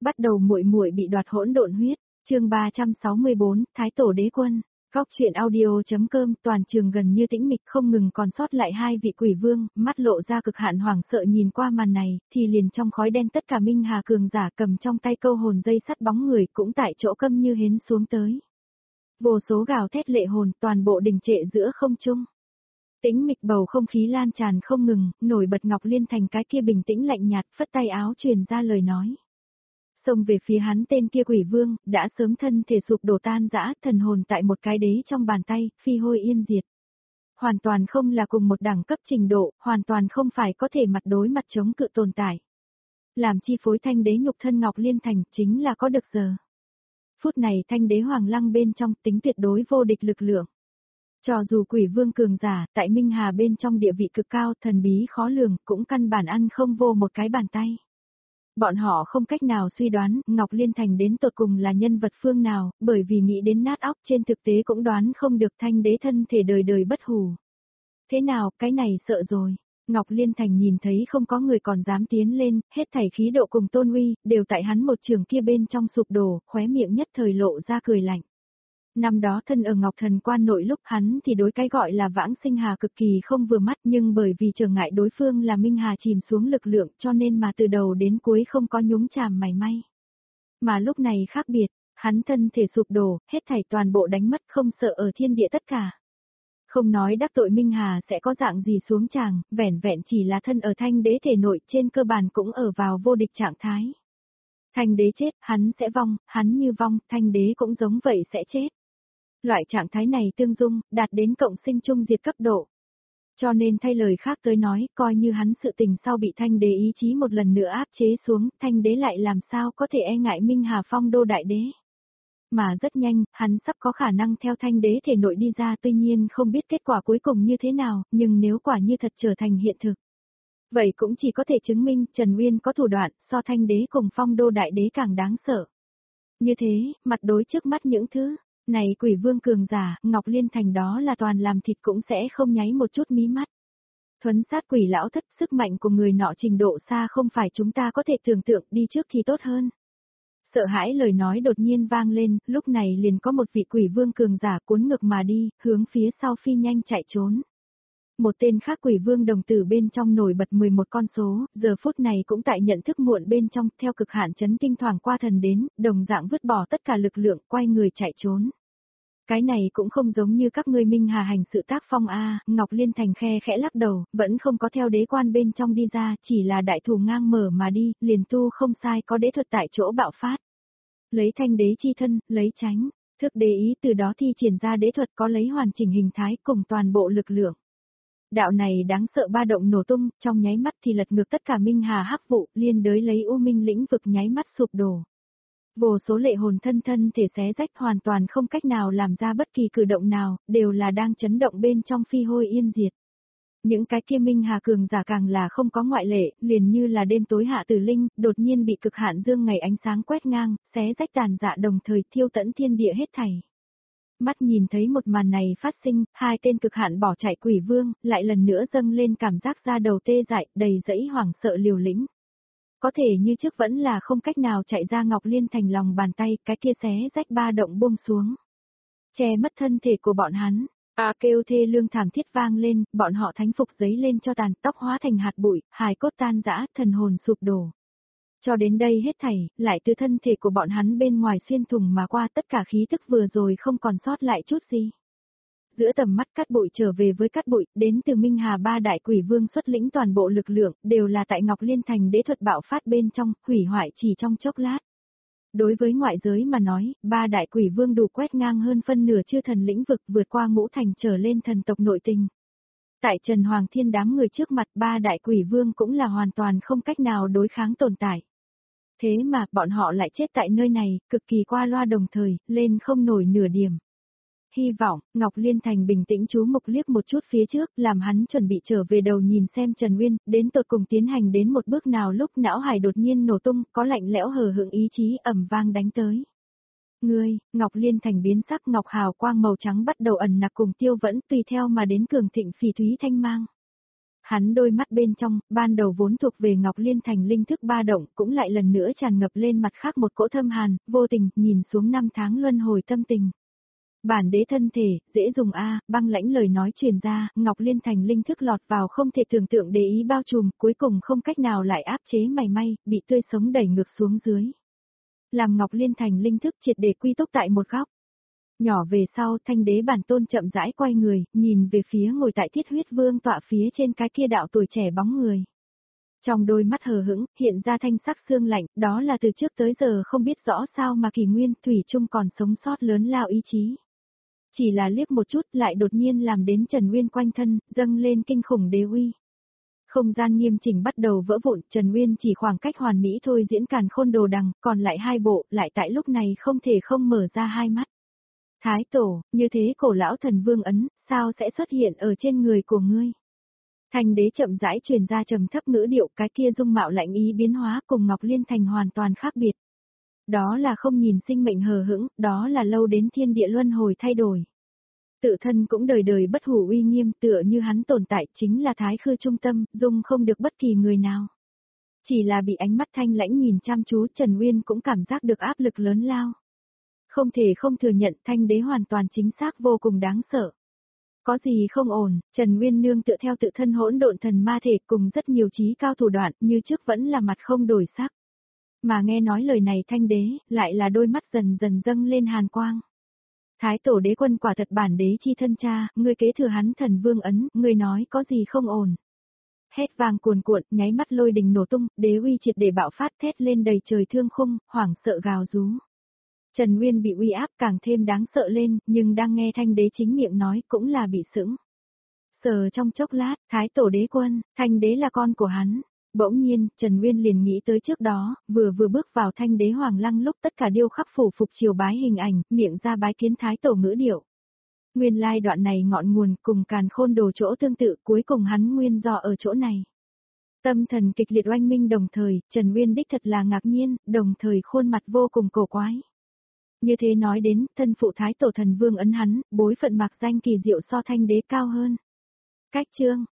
Bắt đầu muội muội bị đoạt hỗn độn huyết, chương 364, Thái tổ đế quân. Góc truyện audio.com. Toàn trường gần như tĩnh mịch, không ngừng còn sót lại hai vị quỷ vương, mắt lộ ra cực hạn hoảng sợ nhìn qua màn này, thì liền trong khói đen tất cả minh hà cường giả cầm trong tay câu hồn dây sắt bóng người cũng tại chỗ câm như hến xuống tới. Vô số gào thét lệ hồn, toàn bộ đình trệ giữa không trung. Tĩnh mịch bầu không khí lan tràn không ngừng, nổi bật Ngọc Liên Thành cái kia bình tĩnh lạnh nhạt, phất tay áo truyền ra lời nói. Xông về phía hắn tên kia quỷ vương, đã sớm thân thể sụp đổ tan rã, thần hồn tại một cái đế trong bàn tay, phi hôi yên diệt. Hoàn toàn không là cùng một đẳng cấp trình độ, hoàn toàn không phải có thể mặt đối mặt chống cự tồn tại. Làm chi phối thanh đế nhục thân Ngọc Liên Thành chính là có được giờ. Phút này thanh đế hoàng lăng bên trong tính tuyệt đối vô địch lực lượng. Cho dù quỷ vương cường giả, tại Minh Hà bên trong địa vị cực cao, thần bí khó lường, cũng căn bản ăn không vô một cái bàn tay. Bọn họ không cách nào suy đoán Ngọc Liên Thành đến tột cùng là nhân vật phương nào, bởi vì nghĩ đến nát óc trên thực tế cũng đoán không được thanh đế thân thể đời đời bất hủ. Thế nào, cái này sợ rồi. Ngọc Liên Thành nhìn thấy không có người còn dám tiến lên, hết thảy khí độ cùng tôn uy, đều tại hắn một trường kia bên trong sụp đổ, khóe miệng nhất thời lộ ra cười lạnh. Năm đó thân ở Ngọc Thần Quan nội lúc hắn thì đối cái gọi là vãng sinh hà cực kỳ không vừa mắt, nhưng bởi vì trở ngại đối phương là Minh Hà chìm xuống lực lượng cho nên mà từ đầu đến cuối không có nhúng chàm mảy may. Mà lúc này khác biệt, hắn thân thể sụp đổ, hết thảy toàn bộ đánh mất không sợ ở thiên địa tất cả. Không nói đắc tội Minh Hà sẽ có dạng gì xuống tràng, vẻn vẹn chỉ là thân ở thanh đế thể nội trên cơ bản cũng ở vào vô địch trạng thái. Thanh đế chết, hắn sẽ vong, hắn như vong, thanh đế cũng giống vậy sẽ chết. Loại trạng thái này tương dung, đạt đến cộng sinh chung diệt cấp độ. Cho nên thay lời khác tới nói, coi như hắn sự tình sau bị thanh đế ý chí một lần nữa áp chế xuống, thanh đế lại làm sao có thể e ngại Minh Hà phong đô đại đế. Mà rất nhanh, hắn sắp có khả năng theo thanh đế thể nội đi ra, tuy nhiên không biết kết quả cuối cùng như thế nào, nhưng nếu quả như thật trở thành hiện thực. Vậy cũng chỉ có thể chứng minh Trần Uyên có thủ đoạn, so thanh đế cùng phong đô đại đế càng đáng sợ. Như thế, mặt đối trước mắt những thứ này quỷ vương cường giả, Ngọc Liên Thành đó là toàn làm thịt cũng sẽ không nháy một chút mí mắt. Thuấn sát quỷ lão thất, sức mạnh của người nọ trình độ xa không phải chúng ta có thể tưởng tượng, đi trước thì tốt hơn. Sợ hãi lời nói đột nhiên vang lên, lúc này liền có một vị quỷ vương cường giả cuốn ngược mà đi, hướng phía sau phi nhanh chạy trốn. Một tên khác quỷ vương đồng tử bên trong nổi bật 11 con số, giờ phút này cũng tại nhận thức muộn bên trong, theo cực hạn chấn kinh thoảng qua thần đến, đồng dạng vứt bỏ tất cả lực lượng, quay người chạy trốn. Cái này cũng không giống như các ngươi Minh Hà hành sự tác phong a. Ngọc Liên Thành khe khẽ lắc đầu, vẫn không có theo đế quan bên trong đi ra, chỉ là đại thủ ngang mở mà đi, liền tu không sai có đế thuật tại chỗ bạo phát. Lấy thanh đế chi thân, lấy tránh, thức đế ý từ đó thi triển ra đế thuật có lấy hoàn chỉnh hình thái cùng toàn bộ lực lượng. Đạo này đáng sợ ba động nổ tung, trong nháy mắt thì lật ngược tất cả Minh Hà hắc vụ, liên đới lấy U Minh lĩnh vực nháy mắt sụp đổ. Vô số lệ hồn thân thể xé rách hoàn toàn không cách nào làm ra bất kỳ cử động nào, đều là đang chấn động bên trong phi hôi yên diệt. Những cái kia Minh Hà cường giả càng là không có ngoại lệ, liền như là đêm tối hạ tử linh, đột nhiên bị cực hạn dương ngày ánh sáng quét ngang, xé rách tàn dạ đồng thời thiêu tận thiên địa hết thảy. Mắt nhìn thấy một màn này phát sinh, hai tên cực hạn bỏ chạy quỷ vương, lại lần nữa dâng lên cảm giác da đầu tê dại, đầy dẫy hoảng sợ liều lĩnh. Có thể như trước vẫn là không cách nào chạy ra Ngọc Liên Thành lòng bàn tay, cái kia xé rách ba động buông xuống. Che mất thân thể của bọn hắn, kêu thê lương thảm thiết vang lên, bọn họ thánh phục giấy lên cho tàn, tóc hóa thành hạt bụi, hài cốt tan rã, thần hồn sụp đổ. Cho đến đây hết thảy, lại từ thân thể của bọn hắn bên ngoài xuyên thủng mà qua, tất cả khí tức vừa rồi không còn sót lại chút gì. Giữa tầm mắt cát bụi trở về với cát bụi, đến từ Minh Hà ba đại quỷ vương xuất lĩnh toàn bộ lực lượng, đều là tại Ngọc Liên Thành đế thuật bạo phát bên trong, hủy hoại chỉ trong chốc lát. Đối với ngoại giới mà nói, ba đại quỷ vương đủ quét ngang hơn phân nửa chư thần lĩnh vực, vượt qua ngũ thành trở lên thần tộc nội tình. Tại Trần Hoàng Thiên đám người trước mặt, ba đại quỷ vương cũng là hoàn toàn không cách nào đối kháng tồn tại. Thế mà, bọn họ lại chết tại nơi này, cực kỳ qua loa đồng thời, lên không nổi nửa điểm. Hy vọng, Ngọc Liên Thành bình tĩnh chú mục liếc một chút phía trước, làm hắn chuẩn bị trở về đầu nhìn xem Trần Uyên, đến tột cùng tiến hành đến một bước nào lúc não hải đột nhiên nổ tung, có lạnh lẽo hờ hững ý chí ầm vang đánh tới. Ngươi, Ngọc Liên Thành biến sắc ngọc hào quang màu trắng bắt đầu ẩn nặc cùng tiêu vẫn tùy theo mà đến cường thịnh phỉ thúy thanh mang. Hắn đôi mắt bên trong, ban đầu vốn thuộc về Ngọc Liên Thành linh thức ba động, cũng lại lần nữa tràn ngập lên mặt khác một cỗ thâm hàn, vô tình, nhìn xuống năm tháng luân hồi tâm tình. Bản đế thân thể, dễ dùng băng lãnh lời nói truyền ra, Ngọc Liên Thành linh thức lọt vào không thể tưởng tượng để ý bao trùm, cuối cùng không cách nào lại áp chế mảy may, bị tươi sống đẩy ngược xuống dưới. Làm Ngọc Liên Thành linh thức triệt để quy túc tại một góc. Nhỏ về sau, Thanh đế bản tôn chậm rãi quay người, nhìn về phía ngồi tại Thiết Huyết Vương tọa phía trên cái kia đạo tuổi trẻ bóng người. Trong đôi mắt hờ hững, hiện ra thanh sắc xương lạnh, đó là từ trước tới giờ không biết rõ sao mà Kỳ Nguyên Thủy Trung còn sống sót lớn lao ý chí. Chỉ là liếc một chút lại đột nhiên làm đến Trần Uyên quanh thân, dâng lên kinh khủng đế uy. Không gian nghiêm chỉnh bắt đầu vỡ vụn, Trần Uyên chỉ khoảng cách hoàn mỹ thôi diễn Càn Khôn Đồ Đằng, còn lại hai bộ, lại tại lúc này không thể không mở ra hai mắt. Thái tổ, như thế cổ lão thần vương ấn, sao sẽ xuất hiện ở trên người của ngươi? Thanh đế chậm rãi truyền ra trầm thấp ngữ điệu, cái kia dung mạo lạnh ý biến hóa cùng Ngọc Liên Thành hoàn toàn khác biệt. Đó là không nhìn sinh mệnh hờ hững, đó là lâu đến thiên địa luân hồi thay đổi. Tự thân cũng đời đời bất hủ uy nghiêm, tựa như hắn tồn tại chính là thái khư trung tâm, dung không được bất kỳ người nào. Chỉ là bị ánh mắt thanh lãnh nhìn chăm chú, Trần Uyên cũng cảm giác được áp lực lớn lao. Không thể không thừa nhận Thanh đế hoàn toàn chính xác vô cùng đáng sợ. Có gì không ổn, Trần Uyên nương tựa theo tự thân hỗn độn thần ma thể cùng rất nhiều trí cao thủ đoạn, như trước vẫn là mặt không đổi sắc. Mà nghe nói lời này Thanh đế, lại là đôi mắt dần dần dâng lên hàn quang. Thái tổ đế quân quả thật bản đế chi thân cha, ngươi kế thừa hắn thần vương ấn, ngươi nói có gì không ổn. Hét vang cuồn cuộn, nháy mắt lôi đình nổ tung, đế uy triệt để bạo phát thét lên đầy trời thương khung, hoảng sợ gào rú. Trần Uyên bị uy áp càng thêm đáng sợ lên, nhưng đang nghe Thanh đế chính miệng nói cũng là bị sững. Sờ trong chốc lát, Thái tổ đế quân, Thanh đế là con của hắn. Bỗng nhiên, Trần Uyên liền nghĩ tới trước đó, vừa bước vào Thanh đế hoàng lăng lúc tất cả điêu khắc phủ phục triều bái hình ảnh, miệng ra bái kiến Thái tổ ngữ điệu. Nguyên lai đoạn này ngọn nguồn cùng Càn Khôn Đồ chỗ tương tự, cuối cùng hắn nguyên do ở chỗ này. Tâm thần kịch liệt oanh minh đồng thời, Trần Uyên đích thật là ngạc nhiên, đồng thời khuôn mặt vô cùng cổ quái. Như thế nói đến, thân phụ Thái tổ thần vương ấn hắn, bối phận mặc danh kỳ diệu so Thanh đế cao hơn. Cách chương,